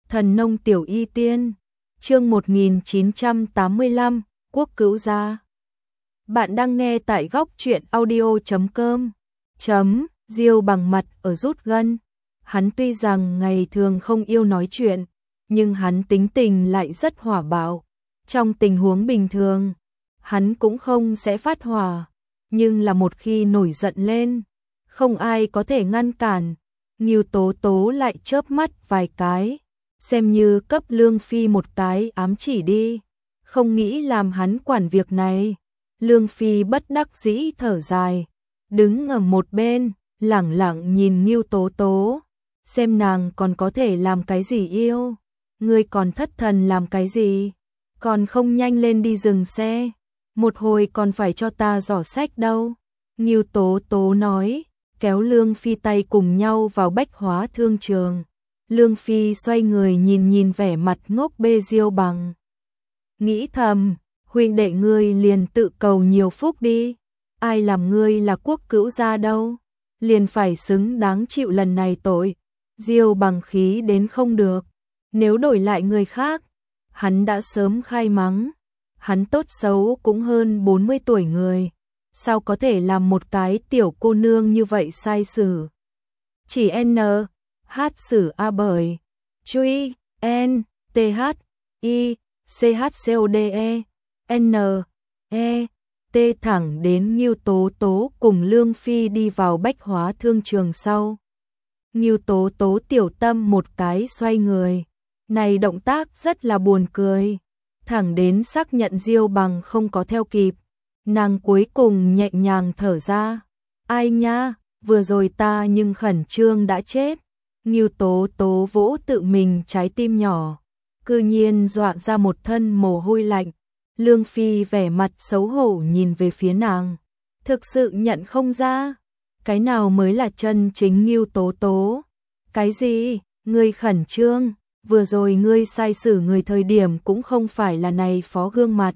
Thần nông tiểu y tiên, chương 1985, Quốc Cữu Gia. Bạn đang nghe tại góc truyện audio.com. Diêu Bằng mặt ở rút gân. Hắn tuy rằng ngày thường không yêu nói chuyện, nhưng hắn tính tình lại rất hỏa bạo. Trong tình huống bình thường, hắn cũng không sẽ phát hỏa, nhưng là một khi nổi giận lên, không ai có thể ngăn cản. Ngưu Tố Tố lại chớp mắt vài cái, xem như cấp Lương Phi một cái ám chỉ đi, không nghĩ làm hắn quản việc này. Lương Phi bất đắc dĩ thở dài, đứng ở một bên, lẳng lặng nhìn Ngưu Tố Tố, xem nàng còn có thể làm cái gì yêu. Ngươi còn thất thần làm cái gì? Còn không nhanh lên đi dừng xe, một hồi còn phải cho ta giỏ sách đâu. Ngưu Tố Tố nói, kéo Lương Phi tay cùng nhau vào Bách Hóa thương trường. Lương Phi xoay người nhìn vẻ mặt ngốc bê Diêu Bằng. Nghĩ thầm, huynh đệ ngươi liền tự cầu nhiều phúc đi. Ai làm ngươi là quốc cữu gia đâu, liền phải xứng đáng chịu lần này tội. Diêu Bằng khí đến không được. Nếu đổi lại người khác, hắn đã sớm khai mắng. Hắn tốt xấu cũng hơn 40 tuổi người, sao có thể làm một cái tiểu cô nương như vậy sai xử. Chỉ hát xử a bởi truy n t h i c h c o d e n e t thẳng đến Ngưu Tố Tố cùng Lương Phi đi vào Bách Hóa thương trường sau. Ngưu Tố Tố tiểu tâm một cái xoay người, này động tác rất là buồn cười. Thẳng đến xác nhận Diêu Bằng không có theo kịp, nàng cuối cùng nhẹ nhàng thở ra. Ai nha, vừa rồi ta nhưng khẩn trương đã chết. Ngưu Tố Tố vỗ tự mình trái tim nhỏ, cư nhiên dọa ra một thân mồ hôi lạnh. Lương Phi vẻ mặt xấu hổ nhìn về phía nàng, thực sự nhận không ra, cái nào mới là chân chính Ngưu Tố Tố. Cái gì? Ngươi khẩn trương? Vừa rồi ngươi sai xử người thời điểm cũng không phải là này phó gương mặt.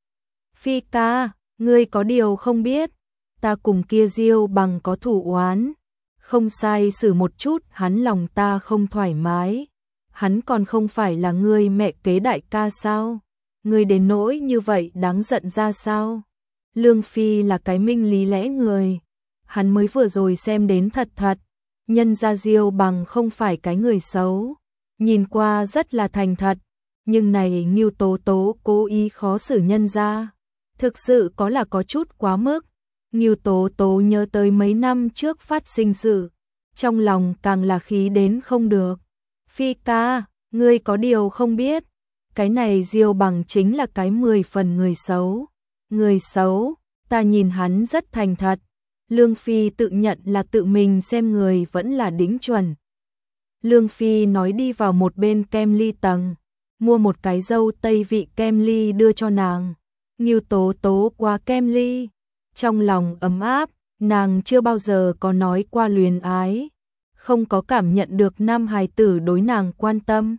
Phi ca, ngươi có điều không biết, ta cùng kia Diêu Bằng có thủ oán, không sai xử một chút hắn lòng ta không thoải mái. Hắn còn không phải là ngươi mẹ kế đại ca sao? Ngươi đến nỗi như vậy đáng giận ra sao? Lương Phi là cái minh lý lẽ người, hắn mới vừa rồi xem đến thật, nhân ra Diêu Bằng không phải cái người xấu, nhìn qua rất là thành thật, nhưng này Ngưu Tố Tố cố ý khó xử nhân ra, thực sự có là có chút quá mức. Ngưu Tố Tố nhớ tới mấy năm trước phát sinh sự, trong lòng càng là khí đến không được. Phi ca, ngươi có điều không biết, cái này Diêu Bằng chính là cái 10 phần người xấu. Người xấu? Ta nhìn hắn rất thành thật. Lương Phi tự nhận là tự mình xem người vẫn là đỉnh chuẩn. Lương Phi nói đi vào một bên kem ly tầng, mua một cái dâu tây vị kem ly đưa cho nàng. Ngưu Tố Tố qua kem ly, trong lòng ấm áp, nàng chưa bao giờ có nói qua luyến ái, không có cảm nhận được nam hài tử đối nàng quan tâm.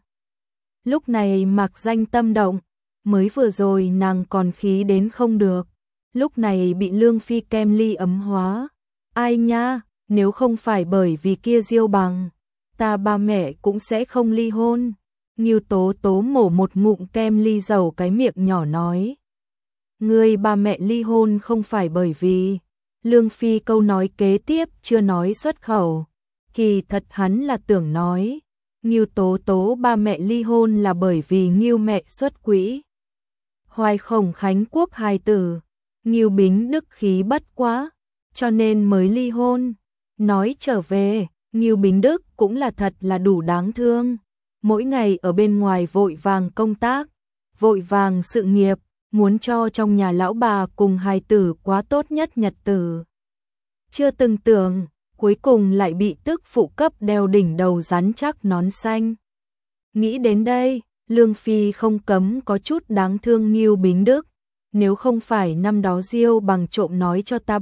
Lúc này mặc danh tâm động, mới vừa rồi nàng còn khí đến không được, lúc này bị Lương Phi kem ly ấm hóa. Ai nha, nếu không phải bởi vì kia Diêu Bằng, ta ba mẹ cũng sẽ không ly hôn. Ngưu Tố Tố mổ một ngụm kem ly dầu cái miệng nhỏ nói. Ngươi ba mẹ ly hôn không phải bởi vì... Lương Phi câu nói kế tiếp chưa nói xuất khẩu, kỳ thật hắn là tưởng nói. Ngưu Tố Tố ba mẹ ly hôn là bởi vì Ngưu mẹ xuất quỹ. Hoài Khổng Khánh Quốc hài tử, Ngưu Bính Đức khí bất quá, cho nên mới ly hôn. Nói trở về, Ngưu Bính Đức cũng là thật là đủ đáng thương, mỗi ngày ở bên ngoài vội vàng công tác, vội vàng sự nghiệp, muốn cho trong nhà lão bà cùng hài tử quá tốt nhất nhật tử. Chưa từng tưởng, cuối cùng lại bị tức phụ cấp đeo đỉnh đầu rắn chắc nón xanh. Nghĩ đến đây, Lương Phi không cấm có chút đáng thương Ngưu Bính Đức, nếu không phải năm đó Diêu Bằng trộm nói cho ta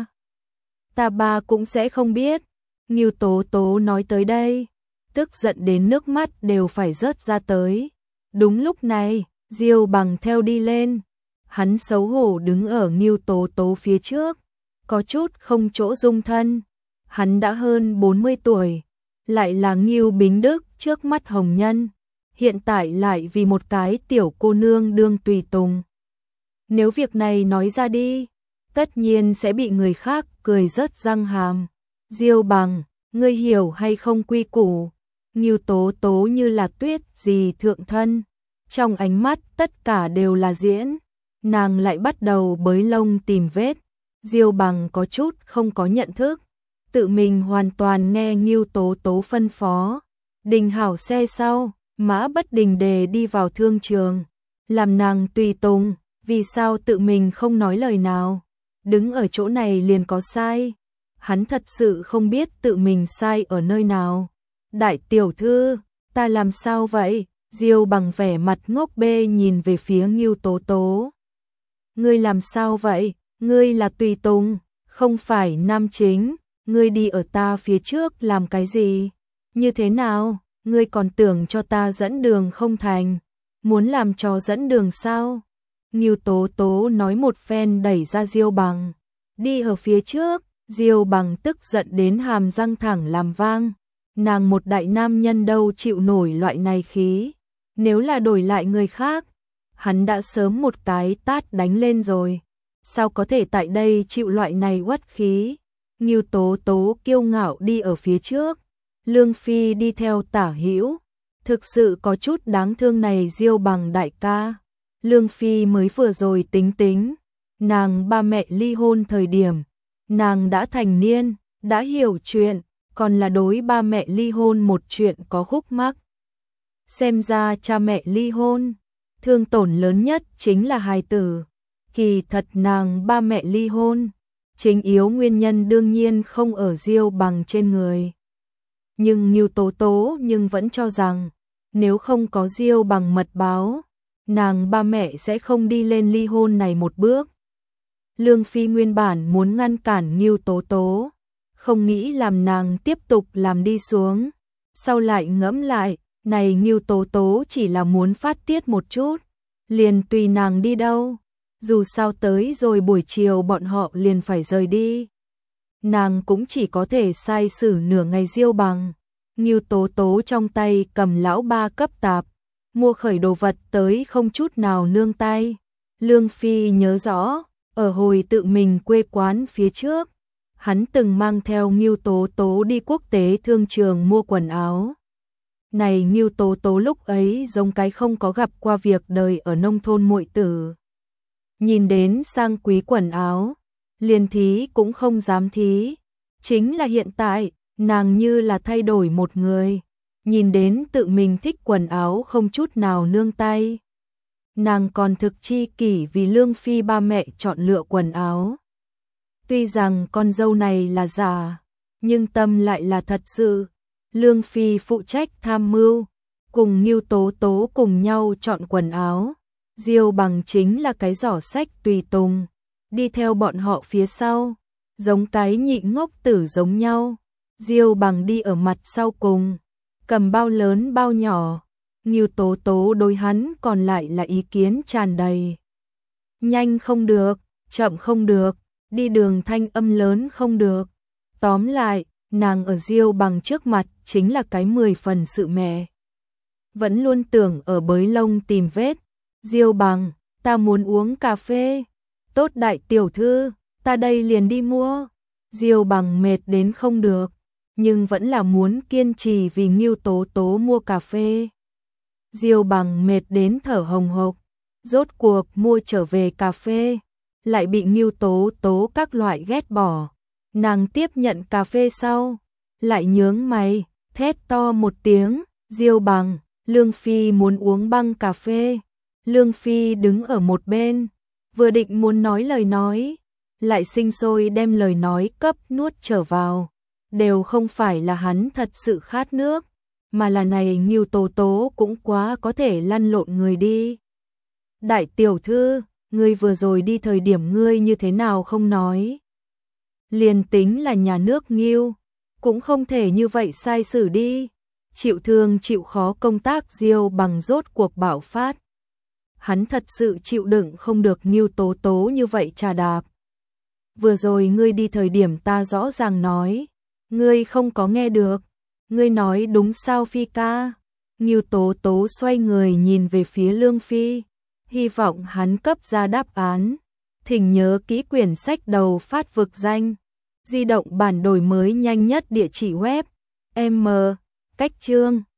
ba cũng sẽ không biết. Ngưu Tố Tố nói tới đây, tức giận đến nước mắt đều phải rớt ra tới. Đúng lúc này, Diêu Bằng theo đi lên, hắn xấu hổ đứng ở Ngưu Tố Tố phía trước, có chút không chỗ dung thân. Hắn đã hơn 40 tuổi, lại là Ngưu Bính Đức trước mắt hồng nhân, hiện tại lại vì một cái tiểu cô nương đương tùy tùng. Nếu việc này nói ra đi, tất nhiên sẽ bị người khác cười rớt răng hàm. Diêu Bằng, ngươi hiểu hay không quy củ? Ngưu Tố Tố như là tuyết gì thượng thân, trong ánh mắt tất cả đều là diễn, nàng lại bắt đầu bới lông tìm vết. Diêu Bằng có chút không có nhận thức, tự mình hoàn toàn nghe Ngưu Tố Tố phân phó. Đình hảo xe sau, Mã Bất Đình Đề đi vào thương trường, làm nàng tùy tùng, vì sao tự mình không nói lời nào? Đứng ở chỗ này liền có sai. Hắn thật sự không biết tự mình sai ở nơi nào. Đại tiểu thư, ta làm sao vậy? Diêu Bằng vẻ mặt ngốc bê nhìn về phía Ngưu Tố Tố. Ngươi làm sao vậy? Ngươi là tùy tùng, không phải nam chính, ngươi đi ở ta phía trước làm cái gì? Như thế nào? Ngươi còn tưởng cho ta dẫn đường không thành? Muốn làm trò dẫn đường sao? Ngưu Tố Tố nói một phen đẩy ra Diêu Bằng. Đi ở phía trước, Diêu Bằng tức giận đến hàm răng thẳng làm vang. Nàng một đại nam nhân đâu chịu nổi loại này khí. Nếu là đổi lại người khác, hắn đã sớm một cái tát đánh lên rồi. Sao có thể tại đây chịu loại này uất khí? Ngưu Tố Tố kiêu ngạo đi ở phía trước, Lương Phi đi theo tả hữu. Thực sự có chút đáng thương này Diêu Bằng đại ca. Lương Phi mới vừa rồi tính, nàng ba mẹ ly hôn thời điểm, nàng đã thành niên, đã hiểu chuyện, còn là đối ba mẹ ly hôn một chuyện có khúc mắc. Xem ra cha mẹ ly hôn, thương tổn lớn nhất chính là hài tử. Kỳ thật nàng ba mẹ ly hôn, chính yếu nguyên nhân đương nhiên không ở Diêu Bằng trên người. Nhưng Ngưu Tố Tố nhưng vẫn cho rằng, nếu không có Diêu Bằng mật báo, nàng ba mẹ sẽ không đi lên ly hôn này một bước. Lương Phi nguyên bản muốn ngăn cản Ngưu Tố Tố, không nghĩ làm nàng tiếp tục làm đi xuống. Sau lại ngẫm lại, này Ngưu Tố Tố chỉ là muốn phát tiết một chút, liền tùy nàng đi đâu. Dù sao tới rồi buổi chiều bọn họ liền phải rời đi. Nàng cũng chỉ có thể sai xử nửa ngày Diêu Bằng. Ngưu Tố Tố trong tay cầm lão ba cấp tạp, mua khởi đồ vật tới không chút nào nương tay. Lương Phi nhớ rõ, ở hồi tự mình quê quán phía trước, hắn từng mang theo Ngưu Tố Tố đi quốc tế thương trường mua quần áo. Này Ngưu Tố Tố lúc ấy giống cái không có gặp qua việc đời ở nông thôn muội tử. Nhìn đến sang quý quần áo, liền thí cũng không dám thí. Chính là hiện tại, nàng như là thay đổi một người. Nhìn đến tự mình thích quần áo không chút nào nương tay. Nàng còn thực chi kỷ vì Lương Phi ba mẹ chọn lựa quần áo. Tuy rằng con dâu này là giả, nhưng tâm lại là thật sự. Lương Phi phụ trách tham mưu, cùng Ngưu Tố Tố cùng nhau chọn quần áo. Diêu Bằng chính là cái giỏ sách tùy tùng, đi theo bọn họ phía sau, giống cái nhị ngốc tử giống nhau. Diêu Bằng đi ở mặt sau cùng, cầm bao lớn bao nhỏ. Ngưu Tố Tố đối hắn còn lại là ý kiến tràn đầy. Nhanh không được, chậm không được, đi đường thanh âm lớn không được. Tóm lại, nàng ở Diêu Bằng trước mặt chính là cái 10 phần sự mẹ. Vẫn luôn tưởng ở bới lông tìm vết. Diêu Bằng, ta muốn uống cà phê. Tốt đại tiểu thư, ta đây liền đi mua. Diêu Bằng mệt đến không được, nhưng vẫn là muốn kiên trì vì Ngưu Tố Tố mua cà phê. Diêu Bằng mệt đến thở hồng hộc, rốt cuộc mua trở về cà phê, lại bị Ngưu Tố Tố các loại ghét bỏ. Nàng tiếp nhận cà phê sau, lại nhướng mày, thét to một tiếng, Diêu Bằng, Lương Phi muốn uống băng cà phê. Lương Phi đứng ở một bên, vừa định muốn nói lời nói, lại sinh sôi đem lời nói cấp nuốt trở vào. Đều không phải là hắn thật sự khát nước, mà là này Ngưu Tố Tố cũng quá có thể lăn lộn người đi. Đại tiểu thư, ngươi vừa rồi đi thời điểm ngươi như thế nào không nói? Liền tính là nhà nước Ngưu, cũng không thể như vậy sai xử đi. Chịu thương chịu khó công tác Diêu Bằng rốt cuộc bạo phát. Hắn thật sự chịu đựng không được Ngưu Tố Tố như vậy trà đạp. Vừa rồi ngươi đi thời điểm ta rõ ràng nói, ngươi không có nghe được. Ngươi nói đúng sao Phi ca? Ngưu Tố Tố xoay người nhìn về phía Lương Phi, hy vọng hắn cấp ra đáp án. Thỉnh nhớ kỹ quyển sách đầu phát vực danh. Di động bản đổi mới nhanh nhất địa chỉ web. M. Cách chương